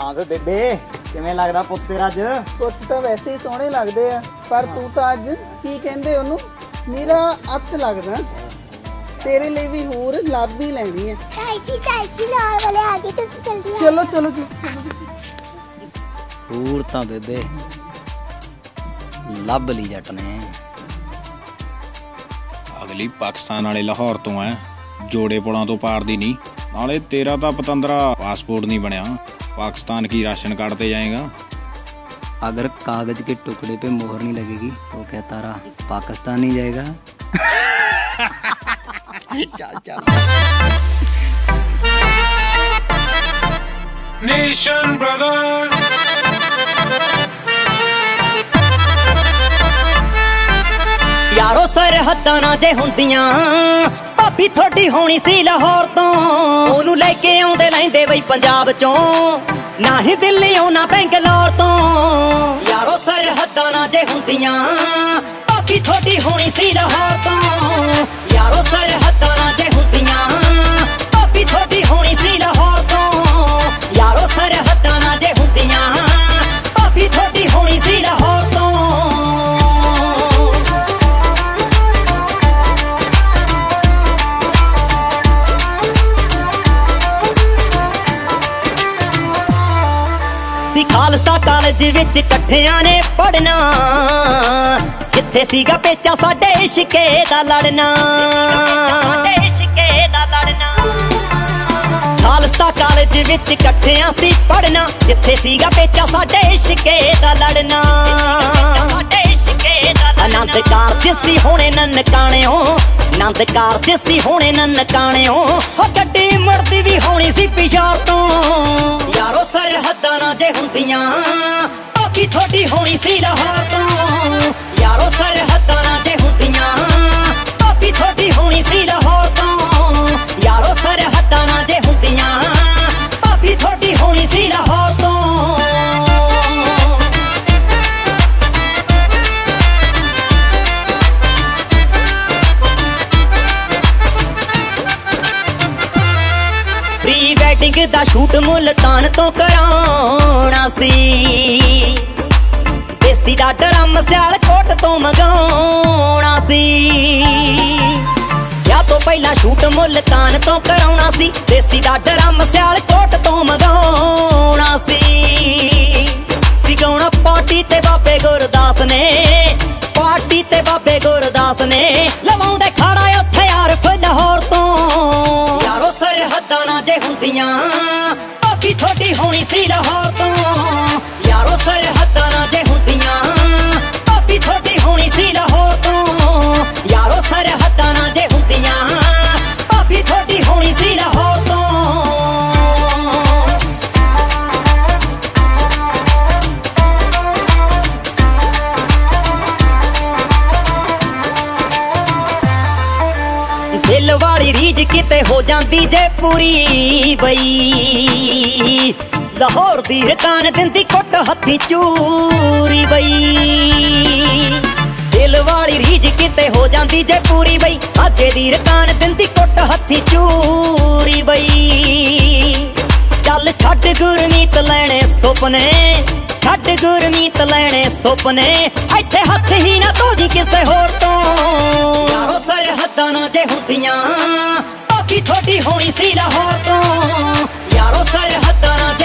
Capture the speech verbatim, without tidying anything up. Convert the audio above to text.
हाँ वे बेबे किवें लगदा पुत्त तेरा अज? पुत्त तां वैसे ही सोहणे लगदे आ, पर तू तां अज की कहंदे ओनू नीरा अत लगदा। तेरे लिए भी होर लभ ही लैनी है। चाची चाची नाल वाले आ गए, तुसी जल्दी चलो चलो जी। होर तां बेबे लभ ली जट ने। अगली पाकिस्तान वाले लाहौर तो है, जोड़े पुलों तो पार दी नहीं। नाले तेरा तो पतंदरा पासपोर्ट नहीं बनया, पाकिस्तान की राशन कार्ड पे जाएगा। अगर कागज के टुकड़े पे मोहर नहीं लगेगी तो क्या तारा पाकिस्तान नहीं जाएगा? चल चल। नेशन ब्रदर्स यारो सरहदां ना जे हुंदियां भाभी थोड़ी होनी सी लाहौर तो ओनू लेके आउंदे लैंदे बई पंजाब चों, ना ही दिल्ली ना बेंगलोर तो। यारो सरहदां ना जे हुंदियां भाभी थोड़ी होनी सी लाहौर तो। यारो सरहदां ना जे हुंदियां भाभी थोड़ी होनी सी लाहौर तो। यारो सरहदां ना जे हुंदियां भाभी थोड़ी होनी सी लाहौर तो। खालसा कालेज विच कट्ठियां ने पढ़ना, जिथे सीगा पेचा साडे इश्के दा लड़ना। खालसा कालेज विच कट्ठियां सी पढ़ना, जिथे सीगा पेचा साडे इश्के दा लड़ना। आनंद कारज सी होने ननकाणियों, आनंद कारज सी होने ननकाणियों, हो गड्डी मुड़दी भी होनी सी पिछाड़ तो। यारो सरहदां ना जे हुंदियां भाभी थोड़ी होनी सी लाहौर तो। यारो सरहदां ना जे हुंदियां भाभी थोड़ी होनी सी लाहौर तो। यारो सरहदां ना जे हुंदियां भाभी थोड़ी होनी सी लाहौर तो। प्री वेडिंग दा शूट मुल्तान तो कराउणा सी, देसी दा ड्रम सियालकोट तो मंगाउणा सी। या तो पहला शूट मुल्तान तो कराउणा सी, देसी दा ड्रम सियालकोट तो मंगाउणा सी। गाउणा पार्टी ते बाबे गुरदास ने, पार्टी ते बाबे गुरदास ने, लवाउंदे खाड़ा उत्थे आरफ लाहौर तो। यारो सरहदां ना जे हुंदियां भाभी थोड़ी होनी सी लाहौर तो। यारो सरहदां ना जे हुंदियां भाभी थोड़ी होनी सी लाहौर तो। यारो सरहदां ना जे हुंदियां भाभी थोड़ी होनी सी लाहौर तो। दिल वाली रीज किते हो जाती जे पूरी बई, लाहौर दी रकान दिंदी कुट हथी चूरी बई। दिल वाली रीज किते हो जाती जे पूरी बई, अजे दी रकान दिंदी कुट हथी चूरी बई। चल छड्ड गुरमीत लैणे सुपने, छड्ड गुरमीत लैणे सुपने, इत्थे हथ ही ना तोजी किसे होर तो। यारो सरहदां ना जे हुंदियां भाभी थोड़ी होनी सी लाहौर तो। यारो सरहदां ना